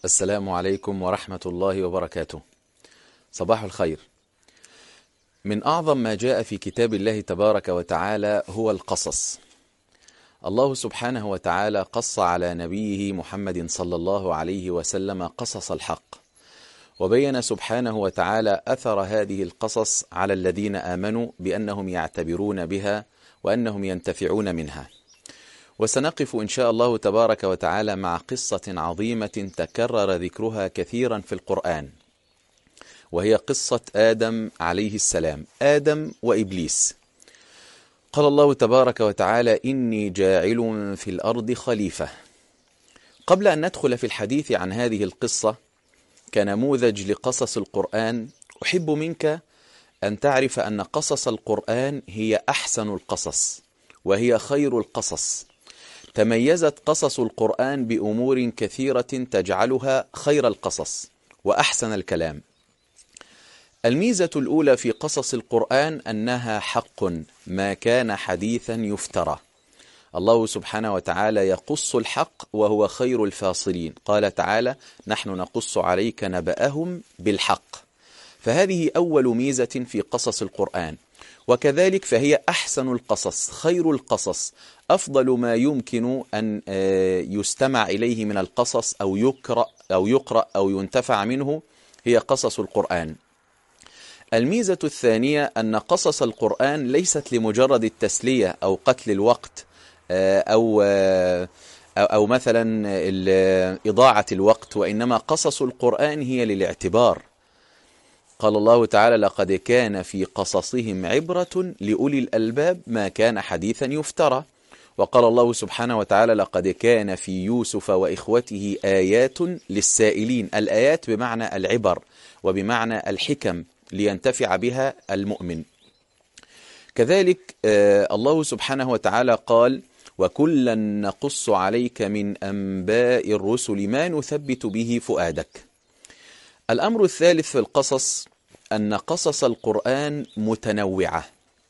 السلام عليكم ورحمة الله وبركاته. صباح الخير. من أعظم ما جاء في كتاب الله تبارك وتعالى هو القصص. الله سبحانه وتعالى قص على نبيه محمد صلى الله عليه وسلم قصص الحق، وبين سبحانه وتعالى أثر هذه القصص على الذين آمنوا بأنهم يعتبرون بها وأنهم ينتفعون منها. وسنقف إن شاء الله تبارك وتعالى مع قصة عظيمة تكرر ذكرها كثيرا في القرآن، وهي قصة آدم عليه السلام، آدم وإبليس. قال الله تبارك وتعالى: إني جاعل في الأرض خليفة. قبل أن ندخل في الحديث عن هذه القصة كنموذج لقصص القرآن، أحب منك أن تعرف أن قصص القرآن هي أحسن القصص وهي خير القصص. تميزت قصص القرآن بأمور كثيرة تجعلها خير القصص وأحسن الكلام. الميزة الأولى في قصص القرآن أنها حق، ما كان حديثا يفترى. الله سبحانه وتعالى يقص الحق وهو خير الفاصلين. قال تعالى: نحن نقص عليك نبأهم بالحق. فهذه أول ميزة في قصص القرآن، وكذلك فهي أحسن القصص، خير القصص، أفضل ما يمكن أن يستمع إليه من القصص أو يقرأ أو ينتفع منه هي قصص القرآن. الميزة الثانية أن قصص القرآن ليست لمجرد التسلية أو قتل الوقت أو مثلا إضاعة الوقت، وإنما قصص القرآن هي للاعتبار. قال الله تعالى: لقد كان في قصصهم عبرة لأولي الألباب ما كان حديثا يفترى. وقال الله سبحانه وتعالى: لقد كان في يوسف وإخوته آيات للسائلين. الآيات بمعنى العبر وبمعنى الحكم لينتفع بها المؤمن. كذلك الله سبحانه وتعالى قال: وكلا نقص عليك من أنباء الرسل ما نثبت به فؤادك. الأمر الثالث في القصص أن قصص القرآن متنوعة،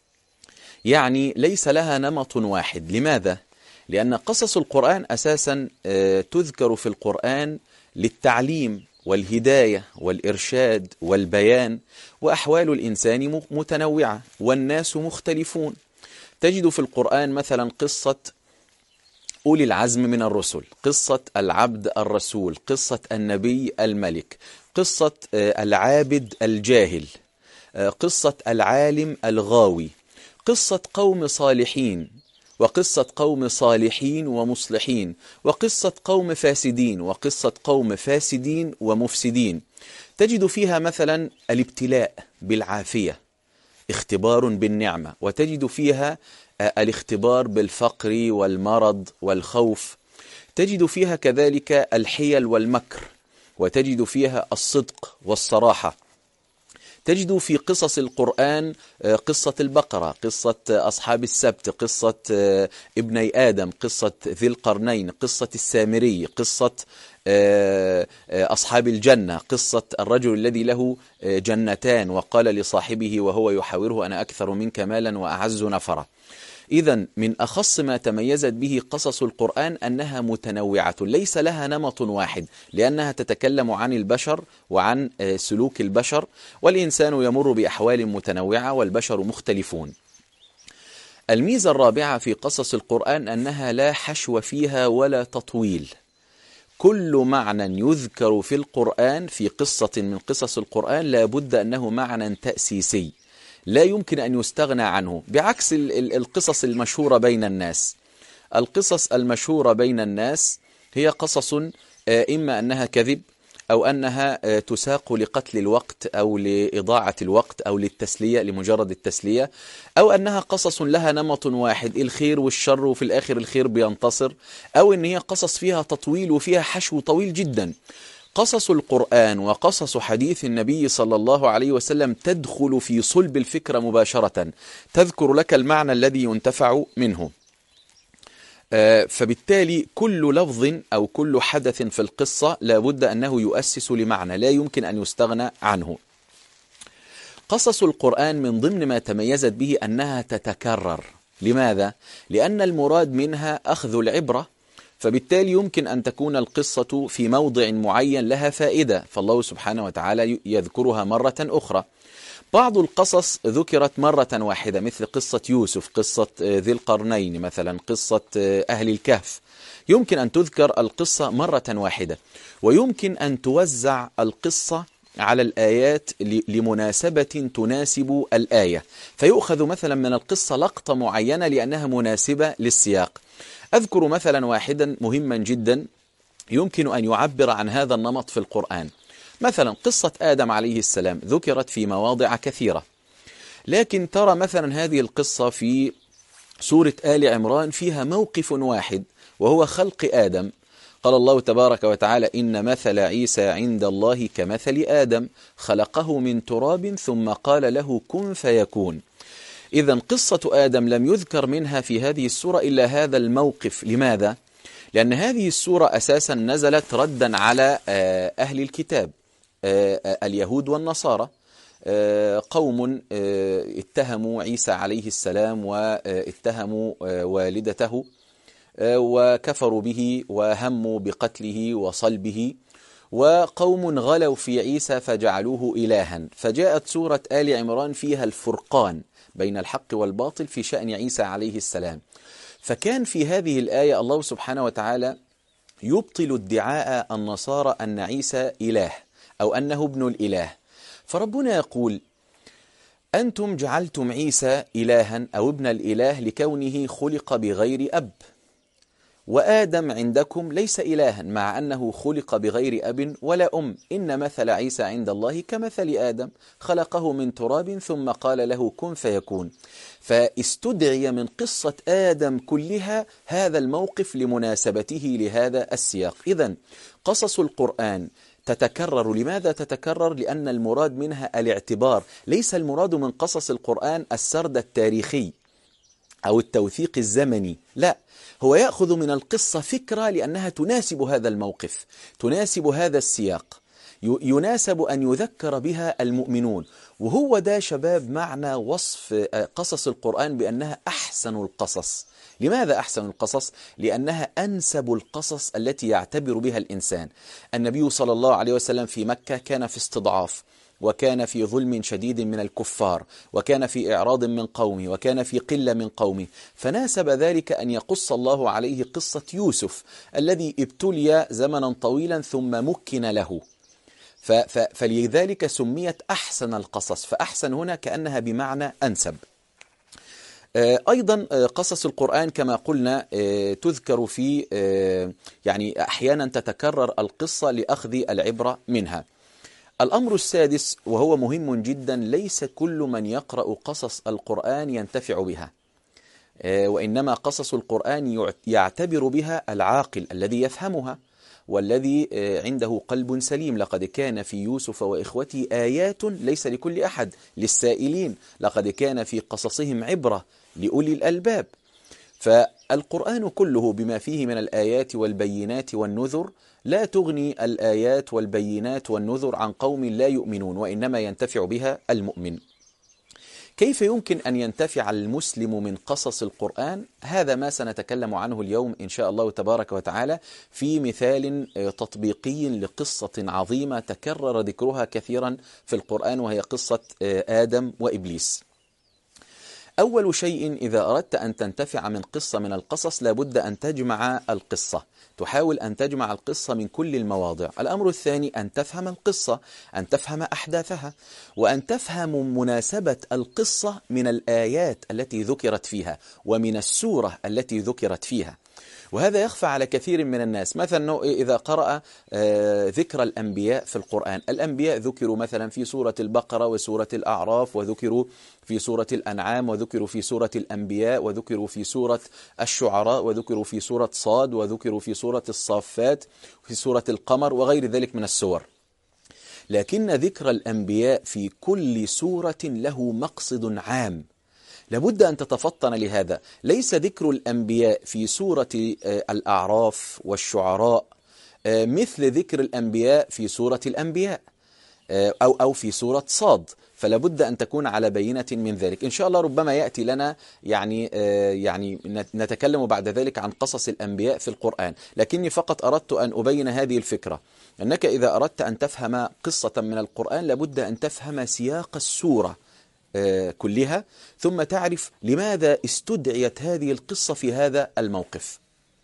يعني ليس لها نمط واحد. لماذا؟ لأن قصص القرآن أساسا تذكر في القرآن للتعليم والهداية والإرشاد والبيان، وأحوال الإنسان متنوعة والناس مختلفون. تجد في القرآن مثلا قصة أولي العزم من الرسل، قصة العبد الرسول، قصة النبي الملك، قصة العابد الجاهل، قصة العالم الغاوي، قصة قوم صالحين، وقصة قوم صالحين ومصلحين، وقصة قوم فاسدين، وقصة قوم فاسدين ومفسدين. تجد فيها مثلا الابتلاء بالعافية، اختبار بالنعمة، وتجد فيها الاختبار بالفقر والمرض والخوف. تجد فيها كذلك الحيل والمكر، وتجد فيها الصدق والصراحة. تجد في قصص القرآن قصة البقرة، قصة أصحاب السبت، قصة ابني آدم، قصة ذي القرنين، قصة السامري، قصة أصحاب الجنة، قصة الرجل الذي له جنتان وقال لصاحبه وهو يحاوره: أنا أكثر منك مالا وأعز نفرا. إذن من أخص ما تميزت به قصص القرآن أنها متنوعة، ليس لها نمط واحد، لأنها تتكلم عن البشر وعن سلوك البشر، والإنسان يمر بأحوال متنوعة والبشر مختلفون. الميزة الرابعة في قصص القرآن أنها لا حشو فيها ولا تطويل. كل معنى يذكر في القرآن في قصة من قصص القرآن لا بد أنه معنى تأسيسي لا يمكن أن يستغنى عنه، بعكس القصص المشهورة بين الناس. القصص المشهورة بين الناس هي قصص إما أنها كذب، أو أنها تساق لقتل الوقت أو لإضاعة الوقت أو للتسلية لمجرد التسلية، أو أنها قصص لها نمط واحد، الخير والشر وفي الآخر الخير بينتصر، أو أن هي قصص فيها تطويل وفيها حشو طويل جدا. قصص القرآن وقصص حديث النبي صلى الله عليه وسلم تدخل في صلب الفكرة مباشرة، تذكر لك المعنى الذي ينتفع منه. فبالتالي كل لفظ أو كل حدث في القصة لا بد أنه يؤسس لمعنى لا يمكن أن يستغنى عنه. قصص القرآن من ضمن ما تميزت به أنها تتكرر. لماذا؟ لأن المراد منها أخذ العبرة، فبالتالي يمكن أن تكون القصة في موضع معين لها فائدة، فالله سبحانه وتعالى يذكرها مرة أخرى. بعض القصص ذكرت مرة واحدة، مثل قصة يوسف، قصة ذي القرنين مثلا، قصة أهل الكهف. يمكن أن تذكر القصة مرة واحدة، ويمكن أن توزع القصة على الآيات لمناسبة تناسب الآية، فيؤخذ مثلا من القصة لقطة معينة لأنها مناسبة للسياق. أذكر مثلا واحدا مهما جدا يمكن أن يعبر عن هذا النمط في القرآن. مثلا قصة آدم عليه السلام ذكرت في مواضع كثيرة، لكن ترى مثلا هذه القصة في سورة آل عمران فيها موقف واحد وهو خلق آدم. قال الله تبارك وتعالى: إن مثل عيسى عند الله كمثل آدم خلقه من تراب ثم قال له كن فيكون. إذن قصة آدم لم يذكر منها في هذه السورة إلا هذا الموقف. لماذا؟ لأن هذه السورة أساسا نزلت ردا على أهل الكتاب، اليهود والنصارى. قوم اتهموا عيسى عليه السلام واتهموا والدته وكفروا به وهموا بقتله وصلبه، وقوم غلوا في عيسى فجعلوه إلها. فجاءت سورة آل عمران فيها الفرقان بين الحق والباطل في شأن عيسى عليه السلام. فكان في هذه الآية الله سبحانه وتعالى يبطل ادعاء النصارى أن عيسى إله أو أنه ابن الإله. فربنا يقول: أنتم جعلتم عيسى إلها أو ابن الإله لكونه خلق بغير أب، وآدم عندكم ليس إلها مع أنه خلق بغير أب ولا أم. إن مثل عيسى عند الله كمثل آدم خلقه من تراب ثم قال له كن فيكون. فاستدعي من قصة آدم كلها هذا الموقف لمناسبته لهذا السياق. إذن قصص القرآن تتكرر. لماذا تتكرر؟ لأن المراد منها الاعتبار. ليس المراد من قصص القرآن السرد التاريخي أو التوثيق الزمني، لا، هو يأخذ من القصة فكرة لأنها تناسب هذا الموقف، تناسب هذا السياق، يناسب أن يذكر بها المؤمنون. وهو ده شباب معنى وصف قصص القرآن بأنها أحسن القصص. لماذا أحسن القصص؟ لأنها أنسب القصص التي يعتبر بها الإنسان. النبي صلى الله عليه وسلم في مكة كان في استضعاف، وكان في ظلم شديد من الكفار، وكان في إعراض من قومه، وكان في قلة من قومه، فناسب ذلك أن يقص الله عليه قصة يوسف الذي ابتلي زمنا طويلا ثم مكن له. فلذلك سميت أحسن القصص. فأحسن هنا كأنها بمعنى أنسب. أيضا قصص القرآن كما قلنا تذكر في يعني أحيانا تتكرر القصة لأخذ العبرة منها. الأمر السادس وهو مهم جدا: ليس كل من يقرأ قصص القرآن ينتفع بها، وإنما قصص القرآن يعتبر بها العاقل الذي يفهمها والذي عنده قلب سليم. لقد كان في يوسف وإخوته آيات ليس لكل أحد، للسائلين. لقد كان في قصصهم عبرة لأولي الألباب. فالقرآن كله بما فيه من الآيات والبينات والنذر لا تغني الآيات والبينات والنذر عن قوم لا يؤمنون، وإنما ينتفع بها المؤمن. كيف يمكن أن ينتفع المسلم من قصص القرآن؟ هذا ما سنتكلم عنه اليوم إن شاء الله تبارك وتعالى في مثال تطبيقي لقصة عظيمة تكرر ذكرها كثيرا في القرآن، وهي قصة آدم وإبليس. أول شيء إذا أردت أن تنتفع من قصة من القصص لابد أن تجمع القصة، تحاول أن تجمع القصة من كل المواضع. الأمر الثاني أن تفهم القصة، أن تفهم أحداثها، وأن تفهم مناسبة القصة من الآيات التي ذكرت فيها ومن السورة التي ذكرت فيها. وهذا يخفى على كثير من الناس. مثلا إذا قرأ ذكر الأنبياء في القرآن، الأنبياء ذكروا مثلا في سورة البقرة وسورة الأعراف، وذكروا في سورة الأنعام، وذكروا في سورة الأنبياء، وذكروا في سورة الشعراء، وذكروا في سورة صاد، وذكروا في سورة الصافات، وفي سورة القمر، وغير ذلك من السور. لكن ذكر الأنبياء في كل سورة له مقصد عام، لابد أن تتفطن لهذا. ليس ذكر الأنبياء في سورة الأعراف والشعراء مثل ذكر الأنبياء في سورة الأنبياء. أو في سورة صاد، فلا بد أن تكون على بينة من ذلك. إن شاء الله ربما يأتي لنا يعني نتكلم بعد ذلك عن قصص الأنبياء في القرآن، لكني فقط أردت أن أبين هذه الفكرة، أنك إذا أردت أن تفهم قصة من القرآن لابد أن تفهم سياق السورة كلها، ثم تعرف لماذا استدعيت هذه القصة في هذا الموقف.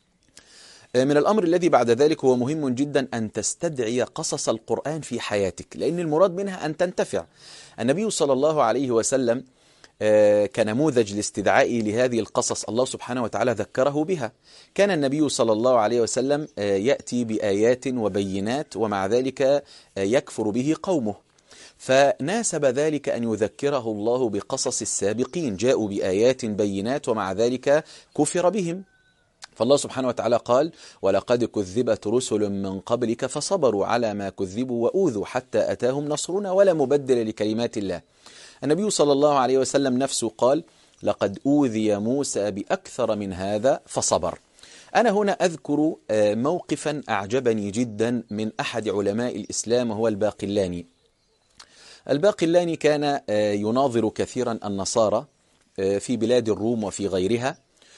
من الأمر الذي بعد ذلك هو مهم جدا أن تستدعي قصص القرآن في حياتك، لأن المراد منها أن تنتفع. النبي صلى الله عليه وسلم كنموذج لاستدعاء لهذه القصص الله سبحانه وتعالى ذكره بها. كان النبي صلى الله عليه وسلم يأتي بآيات وبينات، ومع ذلك يكفر به قومه، فناسب ذلك أن يذكره الله بقصص السابقين جاءوا بآيات بينات ومع ذلك كفر بهم. فالله سبحانه وتعالى قال: ولقد كذبت رسل من قبلك فصبروا على ما كذبوا وأوذوا حتى أتاهم نصرنا ولا مبدل لكلمات الله. النبي صلى الله عليه وسلم نفسه قال: لقد أوذي موسى بأكثر من هذا فصبر. أنا هنا أذكر موقفا أعجبني جدا من أحد علماء الإسلام وهو الباقلاني. الباقلاني كان يناظر كثيرا النصارى في بلاد الروم وفي غيرها،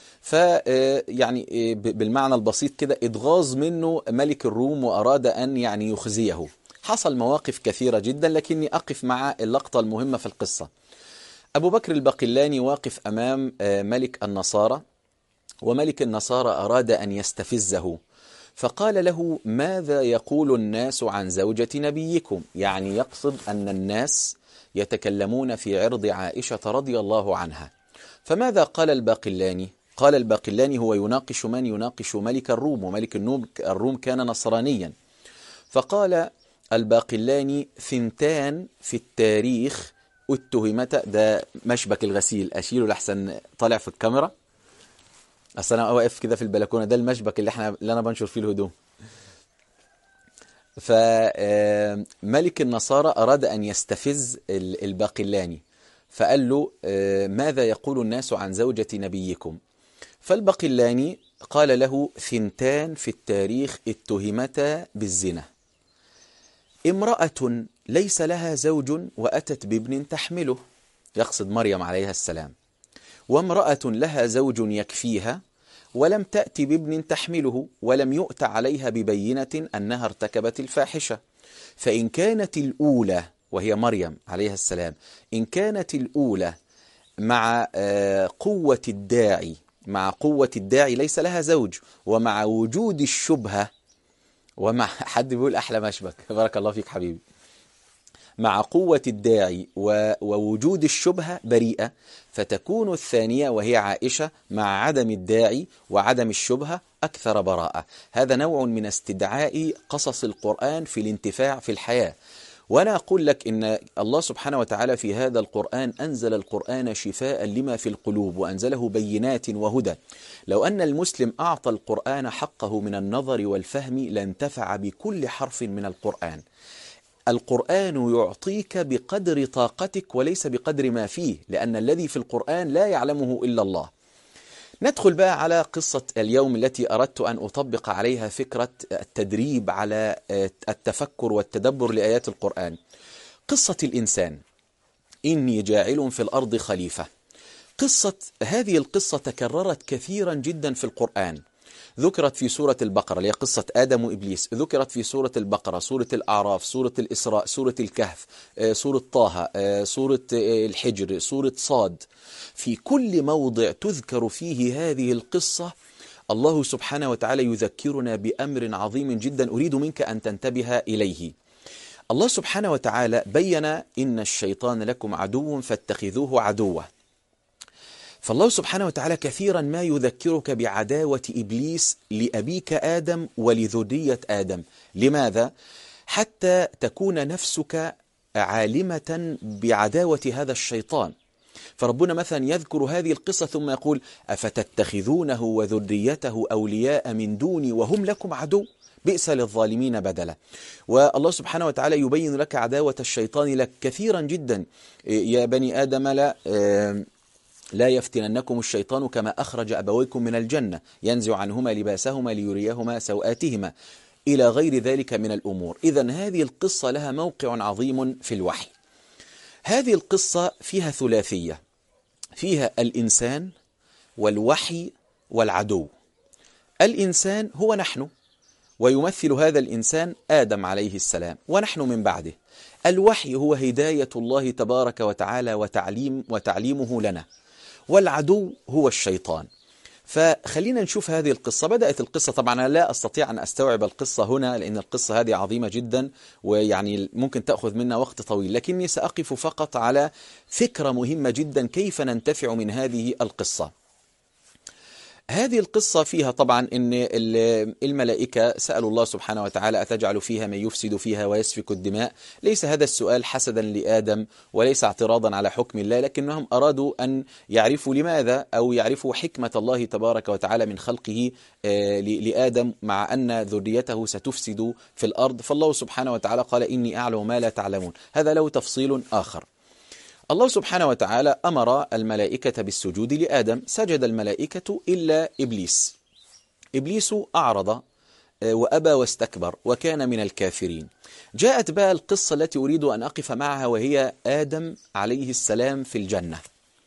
فيعني بالمعنى البسيط كده اتغاظ منه ملك الروم وأراد أن يعني يخزيه. حصل مواقف كثيرة جدا، لكني أقف مع اللقطة المهمة في القصة. أبو بكر الباقلاني واقف أمام ملك النصارى، وملك النصارى أراد أن يستفزه، فقال له: ماذا يقول الناس عن زوجة نبيكم؟ يعني يقصد أن الناس يتكلمون في عرض عائشة رضي الله عنها. فماذا قال الباقلاني؟ قال الباقلاني هو يناقش من؟ يناقش ملك الروم، وملك الروم كان نصرانيا. فقال الباقلاني: 2 في التاريخ اتهمتا. ده مشبك الغسيل، أشيله لحسن طالع في الكاميرا، أصل أنا واقف كده في البلكونة، ده المشبك اللي أنا بنشر فيه الهدوم. فملك النصارى أراد أن يستفز الباقلاني، فقال له: ماذا يقول الناس عن زوجة نبيكم؟ فالباقلاني قال له: 2 في التاريخ اتهمتا بالزنا، امرأة ليس لها زوج وأتت بابن تحمله، يقصد مريم عليها السلام، وامرأة لها زوج يكفيها ولم تأتي بابن تحمله ولم يؤت عليها ببينة أنها ارتكبت الفاحشة. فإن كانت الأولى وهي مريم عليها السلام، إن كانت الأولى مع قوة الداعي ليس لها زوج، ومع وجود الشبهة، ومع حد بيقول أحلى مشبك، بارك الله فيك حبيبي، مع قوة الداعي ووجود الشبهة بريئة، فتكون الثانية وهي عائشة مع عدم الداعي وعدم الشبهة أكثر براءة. هذا نوع من استدعاء قصص القرآن في الانتفاع في الحياة. وأنا أقول لك إن الله سبحانه وتعالى في هذا القرآن أنزل القرآن شفاء لما في القلوب، وأنزله بينات وهدى. لو أن المسلم أعطى القرآن حقه من النظر والفهم لانتفع بكل حرف من القرآن. القرآن يعطيك بقدر طاقتك وليس بقدر ما فيه، لأن الذي في القرآن لا يعلمه إلا الله. ندخل بقى على قصة اليوم التي أردت أن أطبق عليها فكرة التدريب على التفكر والتدبر لآيات القرآن. قصة الإنسان، إني جاعل في الأرض خليفة. هذه القصة تكررت كثيرا جدا في القرآن. ذكرت في سورة البقرة اللي هي قصة آدم وإبليس، ذكرت في سورة البقرة، سورة الأعراف، سورة الإسراء، سورة الكهف، سورة طه، سورة الحجر، سورة صاد. في كل موضع تذكر فيه هذه القصة الله سبحانه وتعالى يذكرنا بأمر عظيم جدا أريد منك أن تنتبه إليه. الله سبحانه وتعالى بين إن الشيطان لكم عدو فاتخذوه عدوا. فالله سبحانه وتعالى كثيرا ما يذكرك بعداوة إبليس لأبيك آدم ولذرية آدم. لماذا؟ حتى تكون نفسك عالمة بعداوة هذا الشيطان. فربنا مثلا يذكر هذه القصة ثم يقول: أفتتخذونه وذريته أولياء من دوني وهم لكم عدو بئس للظالمين بدلا. والله سبحانه وتعالى يبين لك عداوة الشيطان لك كثيرا جدا. يا بني آدم لا يفتننكم الشيطان كما أخرج أبويكم من الجنة ينزع عنهما لباسهما ليريهما سوآتهما. إلى غير ذلك من الأمور. إذن هذه القصة لها موقع عظيم في الوحي. هذه القصة فيها ثلاثية، فيها الإنسان والوحي والعدو. الإنسان هو نحن، ويمثل هذا الإنسان آدم عليه السلام ونحن من بعده. الوحي هو هداية الله تبارك وتعالى وتعليمه لنا، والعدو هو الشيطان. فخلينا نشوف هذه القصة. بدأت القصة، طبعا أنا لا أستطيع أن أستوعب القصة هنا لأن القصة هذه عظيمة جدا ويعني ممكن تأخذ منا وقت طويل، لكني سأقف فقط على فكرة مهمة جدا كيف ننتفع من هذه القصة. هذه القصة فيها طبعا أن الملائكة سألوا الله سبحانه وتعالى أتجعل فيها من يفسد فيها ويسفك الدماء. ليس هذا السؤال حسدا لآدم وليس اعتراضا على حكم الله، لكنهم أرادوا أن يعرفوا لماذا أو يعرفوا حكمة الله تبارك وتعالى من خلقه لآدم مع أن ذريته ستفسد في الأرض. فالله سبحانه وتعالى قال إني أعلم ما لا تعلمون. هذا له تفصيل آخر. الله سبحانه وتعالى أمر الملائكة بالسجود لآدم، سجد الملائكة إلا إبليس. إبليس أعرض وأبى واستكبر وكان من الكافرين. جاءت بقى القصة التي أريد أن أقف معها، وهي آدم عليه السلام في الجنة.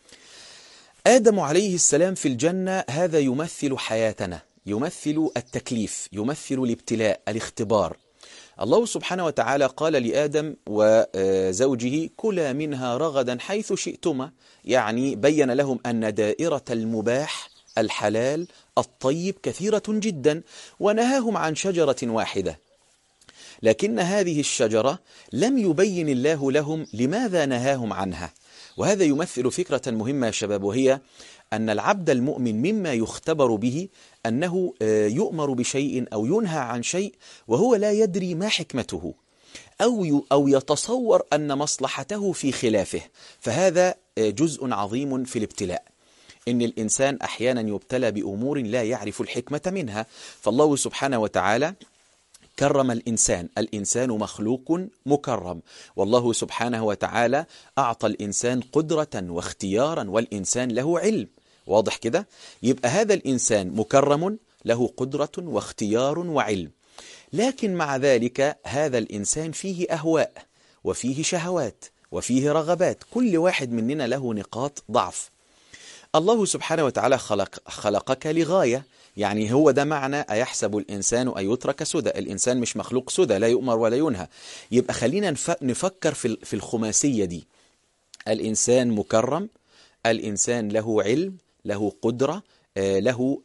آدم عليه السلام في الجنة هذا يمثل حياتنا، يمثل التكليف، يمثل الابتلاء، الاختبار. الله سبحانه وتعالى قال لآدم وزوجه كلا منها رغدا حيث شئتما، يعني بين لهم أن دائرة المباح الحلال الطيب كثيرة جدا، ونهاهم عن شجرة واحدة، لكن هذه الشجرة لم يبين الله لهم لماذا نهاهم عنها. وهذا يمثل فكرة مهمة يا شباب، وهي أن العبد المؤمن مما يختبر به أنه يؤمر بشيء أو ينهى عن شيء وهو لا يدري ما حكمته، أو يتصور أن مصلحته في خلافه. فهذا جزء عظيم في الابتلاء، إن الإنسان أحيانا يبتلى بأمور لا يعرف الحكمة منها. فالله سبحانه وتعالى كرم الإنسان، الإنسان مخلوق مكرم، والله سبحانه وتعالى أعطى الإنسان قدرة واختيارا، والإنسان له علم. واضح كده؟ يبقى هذا الإنسان مكرم له قدرة واختيار وعلم، لكن مع ذلك هذا الإنسان فيه أهواء وفيه شهوات وفيه رغبات، كل واحد مننا له نقاط ضعف. الله سبحانه وتعالى خلقك لغاية، يعني هو ده معنى أيحسب الإنسان أن يترك سدى. الإنسان مش مخلوق سدى لا يؤمر ولا ينهى. يبقى خلينا نفكر في الخماسية دي. الإنسان مكرم، الإنسان له علم، له قدرة، له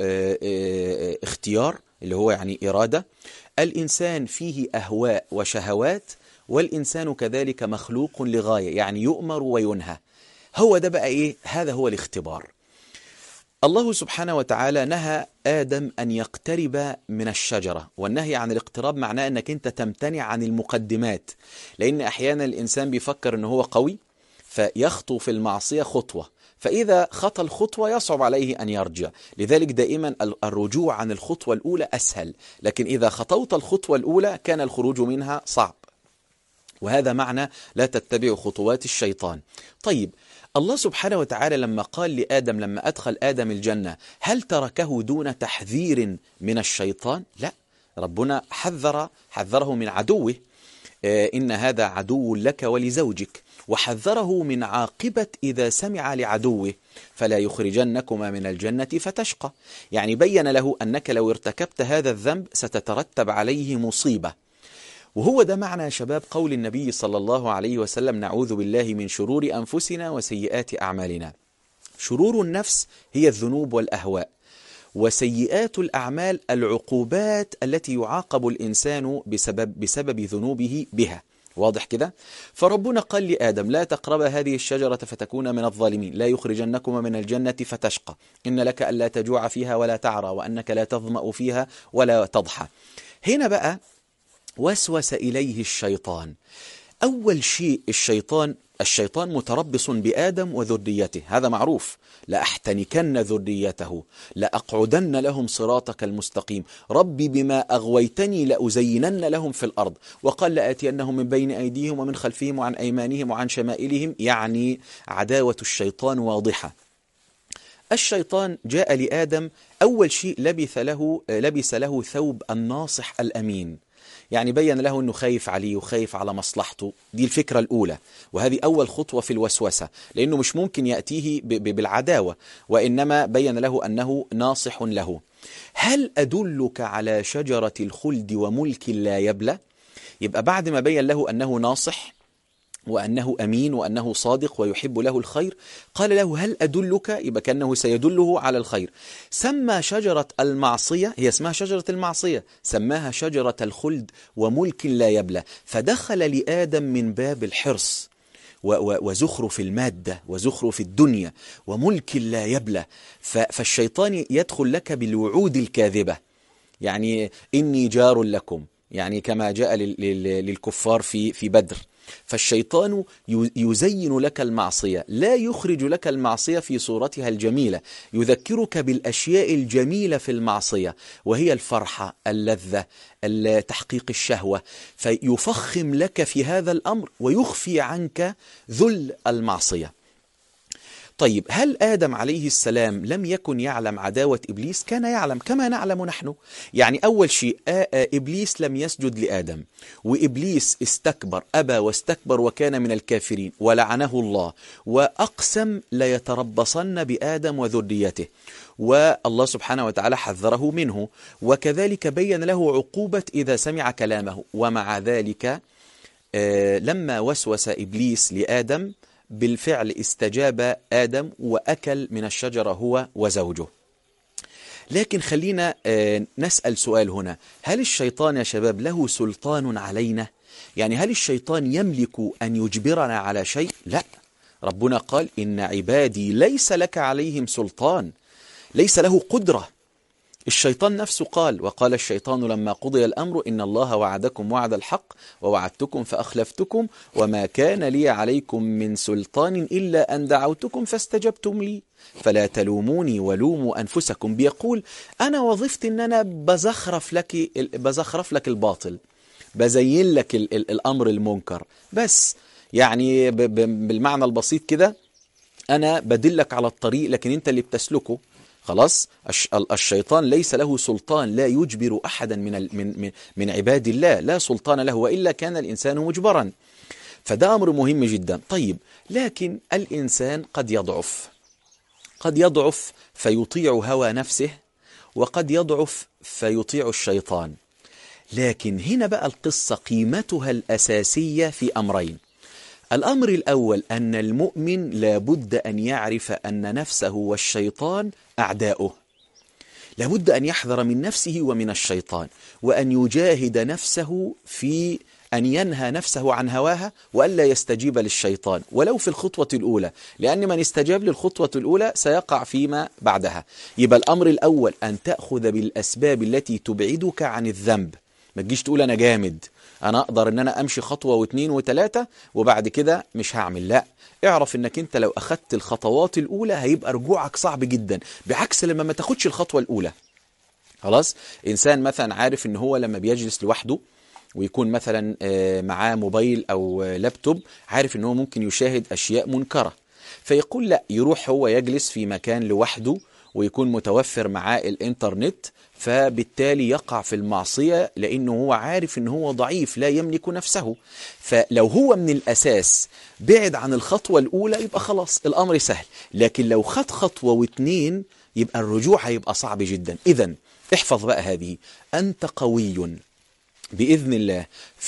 اختيار اللي هو يعني إرادة، الإنسان فيه أهواء وشهوات، والإنسان كذلك مخلوق لغاية، يعني يؤمر وينهى. هو ده بقى إيه؟ هذا هو الاختبار. الله سبحانه وتعالى نهى آدم أن يقترب من الشجرة، والنهي عن الاقتراب معناه أنك أنت تمتنع عن المقدمات، لأن أحيانا الإنسان بيفكر أنه هو قوي فيخطو في المعصية خطوة، فإذا خطى الخطوة يصعب عليه أن يرجع. لذلك دائما الرجوع عن الخطوة الأولى أسهل، لكن إذا خطوت الخطوة الأولى كان الخروج منها صعب. وهذا معنى لا تتبع خطوات الشيطان. طيب، الله سبحانه وتعالى لما قال لآدم، لما أدخل آدم الجنة، هل تركه دون تحذير من الشيطان؟ لا، ربنا حذره من عدوه، إن هذا عدو لك ولزوجك، وحذره من عاقبة إذا سمع لعدوه فلا يخرجنكما من الجنة فتشقى. يعني بين له أنك لو ارتكبت هذا الذنب ستترتب عليه مصيبة. وهو ده معنى يا شباب قول النبي صلى الله عليه وسلم: نعوذ بالله من شرور أنفسنا وسيئات أعمالنا. شرور النفس هي الذنوب والأهواء، وسيئات الأعمال العقوبات التي يعاقب الإنسان بسبب ذنوبه بها. واضح كده؟ فربنا قال لآدم: لا تقرب هذه الشجرة فتكون من الظالمين، لا يخرجنكما من الجنة فتشقى، إن لك ألا تجوع فيها ولا تعرى، وأنك لا تظمأ فيها ولا تضحى. هنا بقى وسوس إليه الشيطان. أول شيء الشيطان متربص بآدم وذريته، هذا معروف. لأحتنكن ذريته، لأقعدن لهم صراطك المستقيم، ربي بما أغويتني لأزينن لهم في الأرض، وقال لآتينهم من بين أيديهم ومن خلفهم وعن أيمانهم وعن شمائلهم. يعني عداوة الشيطان واضحة. الشيطان جاء لآدم، أول شيء لبس له ثوب الناصح الأمين، يعني بين له أنه خايف عليه وخايف على مصلحته. دي الفكرة الأولى، وهذه أول خطوة في الوسوسة، لأنه مش ممكن يأتيه بالعداوة، وإنما بين له أنه ناصح له. هل أدلك على شجرة الخلد وملك لا يبلى؟ يبقى بعد ما بين له أنه ناصح وأنه أمين وأنه صادق ويحب له الخير، قال له هل أدلك؟ يبقى كأنه سيدله على الخير. سمى شجرة المعصية، هي اسمها شجرة المعصية، سماها شجرة الخلد وملك لا يبلى، فدخل لآدم من باب الحرص وزخرف المادة وزخرف الدنيا وملك لا يبلى. فالشيطان يدخل لك بالوعود الكاذبة، يعني إني جار لكم، يعني كما جاء للكفار في بدر. فالشيطان يزين لك المعصية، لا يخرج لك المعصية في صورتها الجميلة، يذكرك بالأشياء الجميلة في المعصية، وهي الفرحة، اللذة، تحقيق الشهوة، فيفخم لك في هذا الأمر ويخفي عنك ذل المعصية. طيب، هل آدم عليه السلام لم يكن يعلم عداوة إبليس؟ كان يعلم كما نعلم نحن. يعني أول شيء إبليس لم يسجد لآدم، وإبليس استكبر، أبى واستكبر وكان من الكافرين ولعنه الله، وأقسم ليتربصن بآدم وذريته، والله سبحانه وتعالى حذره منه، وكذلك بين له عقوبة إذا سمع كلامه. ومع ذلك لما وسوس إبليس لآدم بالفعل استجاب آدم وأكل من الشجرة هو وزوجه. لكن خلينا نسأل سؤال هنا، هل الشيطان يا شباب له سلطان علينا؟ يعني هل الشيطان يملك أن يجبرنا على شيء؟ لا، ربنا قال إن عبادي ليس لك عليهم سلطان، ليس له قدرة. الشيطان نفسه قال، وقال الشيطان لما قضي الأمر إن الله وعدكم وعد الحق ووعدتكم فأخلفتكم وما كان لي عليكم من سلطان إلا أن دعوتكم فاستجبتم لي فلا تلوموني ولوموا أنفسكم. بيقول أنا وظيفتي إن أنا بزخرف لك الباطل، بزين لك الأمر المنكر، بس يعني بالمعنى البسيط كده أنا بدلك على الطريق لكن أنت اللي بتسلكه. خلاص، الشيطان ليس له سلطان، لا يجبر أحدا من عباد الله، لا سلطان له، وإلا كان الإنسان مجبرا. فده أمر مهم جدا. طيب، لكن الإنسان قد يضعف فيطيع هوى نفسه، وقد يضعف فيطيع الشيطان. لكن هنا بقى القصة قيمتها الأساسية في أمرين. الأمر الأول أن المؤمن لابد أن يعرف أن نفسه والشيطان أعداؤه، لابد أن يحذر من نفسه ومن الشيطان، وأن يجاهد نفسه في أن ينهى نفسه عن هواها وألا يستجيب للشيطان ولو في الخطوة الأولى، لأن من استجاب للخطوة الأولى سيقع فيما بعدها. يبقى الأمر الأول أن تأخذ بالأسباب التي تبعدك عن الذنب. ما تجيش تقول أنا جامد، أنا أقدر أن أنا أمشي خطوة واثنين وثلاثة وبعد كده مش هعمل. لا، اعرف أنك أنت لو أخذت الخطوات الأولى هيبقى رجوعك صعب جدا، بعكس لما ما تاخدش الخطوة الأولى. خلاص، إنسان مثلا عارف أنه هو لما بيجلس لوحده ويكون مثلا معاه موبايل أو لابتوب، عارف أنه ممكن يشاهد أشياء منكرة، فيقول لا، يروح هو يجلس في مكان لوحده ويكون متوفر معاه الإنترنت، فبالتالي يقع في المعصية لأنه هو عارف أنه هو ضعيف لا يملك نفسه. فلو هو من الأساس بعد عن الخطوة الأولى يبقى خلاص الأمر سهل، لكن لو خد خطوة واثنين يبقى الرجوع هيبقى صعب جدا. إذن احفظ بقى هذه، أنت قوي بإذن الله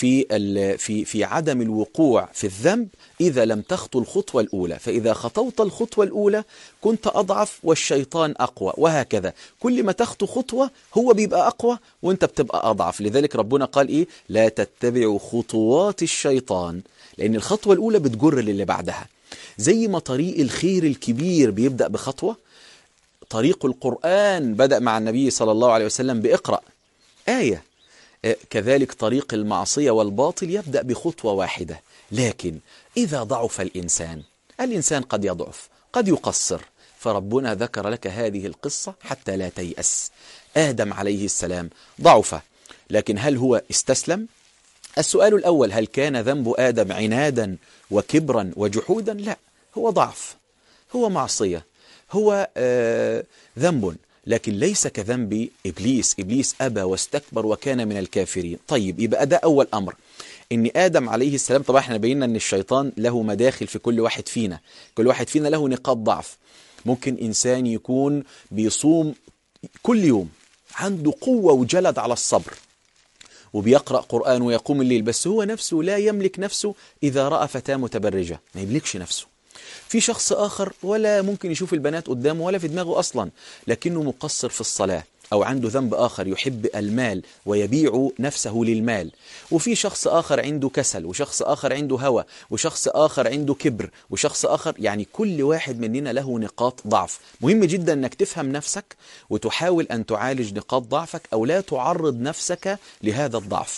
في عدم الوقوع في الذنب إذا لم تخطو الخطوة الأولى، فإذا خطوت الخطوة الأولى كنت أضعف والشيطان أقوى، وهكذا كل ما تخطو خطوة هو بيبقى أقوى وانت بتبقى أضعف. لذلك ربنا قال إيه؟ لا تتبعوا خطوات الشيطان، لأن الخطوة الأولى بتجر للي بعدها. زي ما طريق الخير الكبير بيبدأ بخطوة، طريق القرآن بدأ مع النبي صلى الله عليه وسلم بإقرأ آية، كذلك طريق المعصية والباطل يبدأ بخطوة واحدة. لكن إذا ضعف الإنسان قد يضعف، قد يقصر، فربنا ذكر لك هذه القصة حتى لا تيأس. آدم عليه السلام ضعف، لكن هل هو استسلم؟ السؤال الأول، هل كان ذنب آدم عنادا وكبرا وجحودا؟ لا، هو ضعف، هو معصية، هو ذنب، لكن ليس كذنب إبليس. إبليس أبى واستكبر وكان من الكافرين. طيب يبقى ده أول أمر، إن آدم عليه السلام، طبعا احنا بينا أن الشيطان له مداخل في كل واحد فينا، كل واحد فينا له نقاط ضعف. ممكن إنسان يكون بيصوم كل يوم، عنده قوة وجلد على الصبر، وبيقرأ قرآن ويقوم الليل، بس هو نفسه لا يملك نفسه إذا رأى فتاة متبرجة، ما يملكش نفسه. في شخص آخر ولا ممكن يشوف البنات قدامه ولا في دماغه أصلا، لكنه مقصر في الصلاة، أو عنده ذنب آخر، يحب المال ويبيع نفسه للمال. وفي شخص آخر عنده كسل، وشخص آخر عنده هوى، وشخص آخر عنده كبر، وشخص آخر، يعني كل واحد مننا له نقاط ضعف. مهم جدا أنك تفهم نفسك وتحاول أن تعالج نقاط ضعفك، أو لا تعرض نفسك لهذا الضعف.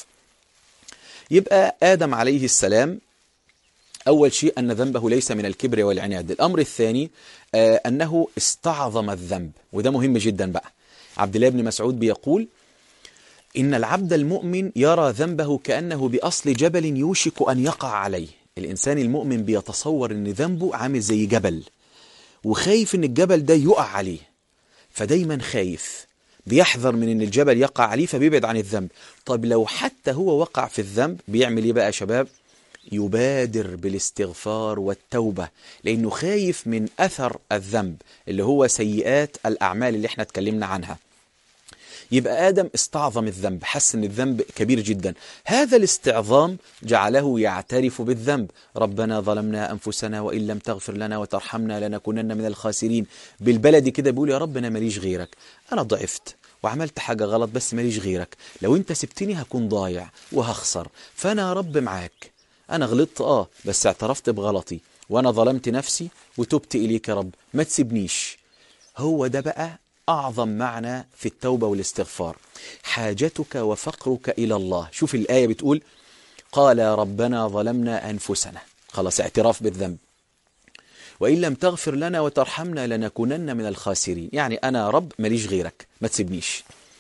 يبقى آدم عليه السلام أول شيء أن ذنبه ليس من الكبر والعناد. الأمر الثاني أنه استعظم الذنب، وده مهم جدا بقى. عبد الله بن مسعود بيقول إن العبد المؤمن يرى ذنبه كأنه بأصل جبل يوشك أن يقع عليه. الإنسان المؤمن بيتصور أن ذنبه عامل زي جبل، وخايف أن الجبل ده يقع عليه، فدايما خايف، بيحذر من أن الجبل يقع عليه فبيبعد عن الذنب. طب لو حتى هو وقع في الذنب بيعمل إيه بقى يا شباب؟ يبادر بالاستغفار والتوبة، لأنه خايف من أثر الذنب اللي هو سيئات الأعمال اللي احنا اتكلمنا عنها. يبقى آدم استعظم الذنب، حس ان الذنب كبير جدا. هذا الاستعظام جعله يعترف بالذنب. ربنا ظلمنا أنفسنا وإن لم تغفر لنا وترحمنا لنكونن من الخاسرين. بالبلدي كده بيقول يا رب أنا ماليش غيرك، أنا ضعفت وعملت حاجة غلط بس ماليش غيرك، لو انت سبتني هكون ضايع وهخسر، فأنا يا رب معاك، أنا غلطت بس اعترفت بغلطي، وأنا ظلمت نفسي وتبت إليك يا رب، ما تسيبنيش. هو ده بقى أعظم معنى في التوبة والاستغفار، حاجتك وفقرك إلى الله. شوف الآية بتقول قال ربنا ظلمنا أنفسنا، خلاص اعتراف بالذنب، وإن لم تغفر لنا وترحمنا لنكونن من الخاسرين، يعني أنا رب ماليش غيرك، ما تسيبنيش.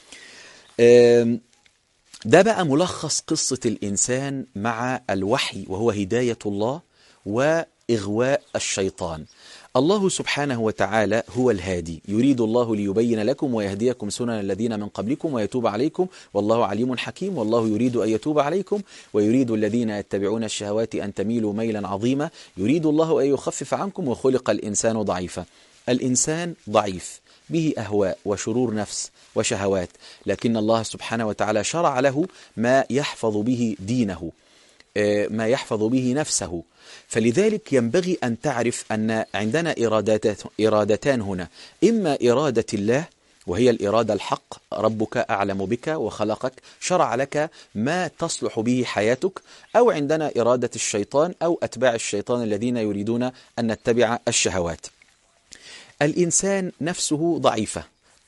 ده بقى ملخص قصة الإنسان مع الوحي، وهو هداية الله وإغواء الشيطان. الله سبحانه وتعالى هو الهادي، يريد الله ليبين لكم ويهديكم سنن الذين من قبلكم ويتوب عليكم والله عليم حكيم، والله يريد أن يتوب عليكم ويريد الذين يتبعون الشهوات أن تميلوا ميلا عظيما، يريد الله أن يخفف عنكم وخلق الإنسان ضعيفا. الإنسان ضعيف، به أهواء وشرور نفس وشهوات، لكن الله سبحانه وتعالى شرع له ما يحفظ به دينه، ما يحفظ به نفسه. فلذلك ينبغي أن تعرف أن عندنا إرادتان هنا، إما إرادة الله وهي الإرادة الحق، ربك أعلم بك وخلقك، شرع لك ما تصلح به حياتك، أو عندنا إرادة الشيطان أو أتباع الشيطان الذين يريدون أن نتبع الشهوات. الإنسان نفسه ضعيفة،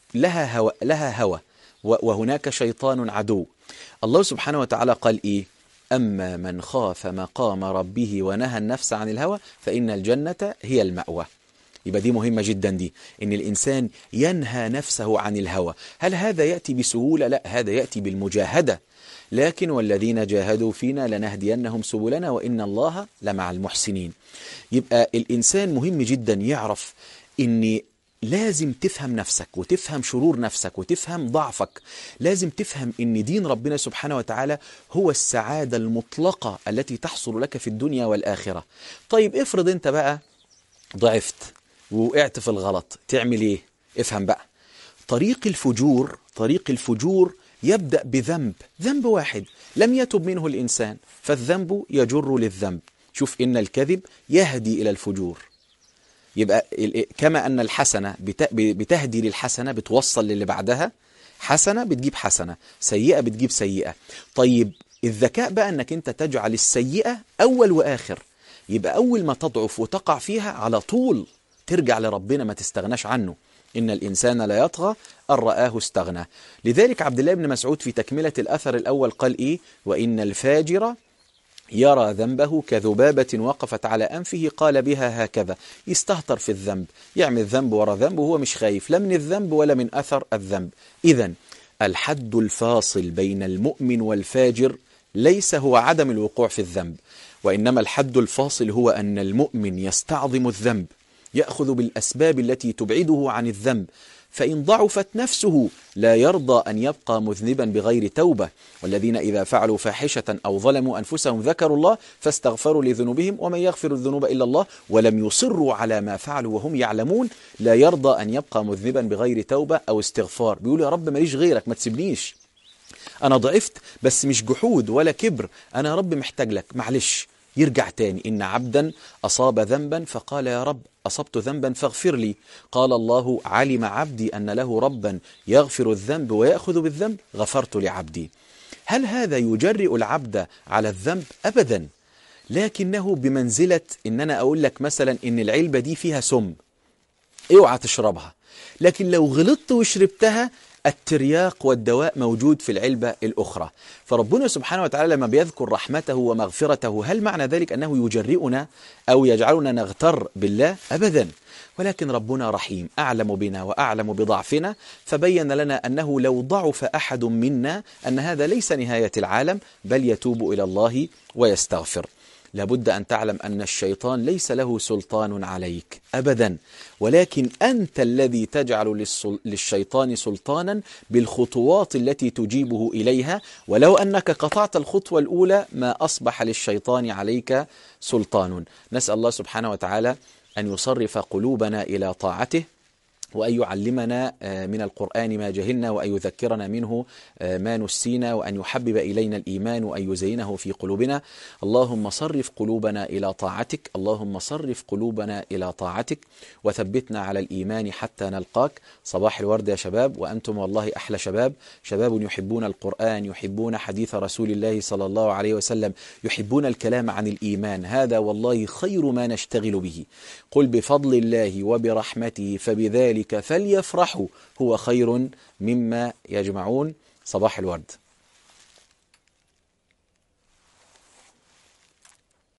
لها هوى وهناك شيطان عدو. الله سبحانه وتعالى قال إيه؟ أما من خاف مقام ربه ونهى النفس عن الهوى فإن الجنة هي المأوى. يبقى دي مهمة جدا، دي إن الإنسان ينهى نفسه عن الهوى. هل هذا يأتي بسهولة؟ لا، هذا يأتي بالمجاهدة، لكن والذين جاهدوا فينا لنهدينهم سبلنا وإن الله لمع المحسنين. يبقى الإنسان مهم جدا يعرف إن لازم تفهم نفسك وتفهم شرور نفسك وتفهم ضعفك، لازم تفهم ان دين ربنا سبحانه وتعالى هو السعادة المطلقة التي تحصل لك في الدنيا والآخرة. طيب افرض انت بقى ضعفت ووقعت في الغلط، تعمل ايه؟ افهم بقى، طريق الفجور يبدأ ذنب واحد لم يتب منه الإنسان، فالذنب يجر للذنب. شوف إن الكذب يهدي إلى الفجور. يبقى كما أن الحسنة بتهدي للحسنة، بتوصل للي بعدها، حسنة بتجيب حسنة، سيئة بتجيب سيئة. طيب الذكاء بقى أنك أنت تجعل السيئة أول وآخر، يبقى أول ما تضعف وتقع فيها على طول ترجع لربنا، ما تستغناش عنه. إن الإنسان لا يطغى أن رآه استغنى. لذلك عبد الله بن مسعود في تكملة الأثر الأول قال إيه؟ وإن الفاجر يرى ذنبه كذبابة وقفت على أنفه قال بها هكذا. يستهتر في الذنب، يعمل ذنب ورا ذنب وهو مش خايف لا من الذنب ولا من أثر الذنب. إذن الحد الفاصل بين المؤمن والفاجر ليس هو عدم الوقوع في الذنب، وإنما الحد الفاصل هو أن المؤمن يستعظم الذنب، يأخذ بالأسباب التي تبعده عن الذنب، فإن ضعفت نفسه لا يرضى أن يبقى مذنبا بغير توبة. والذين إذا فعلوا فاحشة أو ظلموا أنفسهم ذكروا الله فاستغفروا لذنوبهم ومن يغفر الذنوب إلا الله ولم يصروا على ما فعلوا وهم يعلمون لا يرضى أن يبقى مذنبا بغير توبة أو استغفار. بيقول يا رب ماليش غيرك، ما تسيبنيش، أنا ضعفت بس مش جحود ولا كبر، أنا يا رب محتاج لك، معلش. يرجع تاني. إن عبدا أصاب ذنبا فقال يا رب أصبت ذنبا فاغفر لي، قال الله علم عبدي أن له ربا يغفر الذنب ويأخذ بالذنب غفرت لعبدي. هل هذا يجرئ العبد على الذنب؟ أبدا، لكنه بمنزلة إن أنا أقول لك مثلا إن العلبة دي فيها سم، اوعى تشربها، لكن لو غلطت وشربتها الترياق والدواء موجود في العلبة الأخرى. فربنا سبحانه وتعالى لما بيذكر رحمته ومغفرته، هل معنى ذلك أنه يجرئنا أو يجعلنا نغتر بالله؟ أبدا، ولكن ربنا رحيم، أعلم بنا وأعلم بضعفنا، فبين لنا أنه لو ضعف أحد منا أن هذا ليس نهاية العالم، بل يتوب إلى الله ويستغفر. لابد أن تعلم أن الشيطان ليس له سلطان عليك أبدا، ولكن أنت الذي تجعل للشيطان سلطانا بالخطوات التي تجيبه إليها، ولو أنك قطعت الخطوة الأولى ما أصبح للشيطان عليك سلطان. نسأل الله سبحانه وتعالى أن يصرف قلوبنا إلى طاعته، وأن يعلمنا من القرآن ما جهلنا، وأن يذكرنا منه ما نسينا، وأن يحبب إلينا الإيمان وأن يزينه في قلوبنا. اللهم صرف قلوبنا إلى طاعتك، اللهم صرف قلوبنا إلى طاعتك، وثبتنا على الإيمان حتى نلقاك. صباح الورد يا شباب، وأنتم والله أحلى شباب، شباب يحبون القرآن، يحبون حديث رسول الله صلى الله عليه وسلم، يحبون الكلام عن الإيمان، هذا والله خير ما نشتغل به. قل بفضل الله وبرحمته فبذلك فليفرحوا هو خير مما يجمعون. صباح الورد.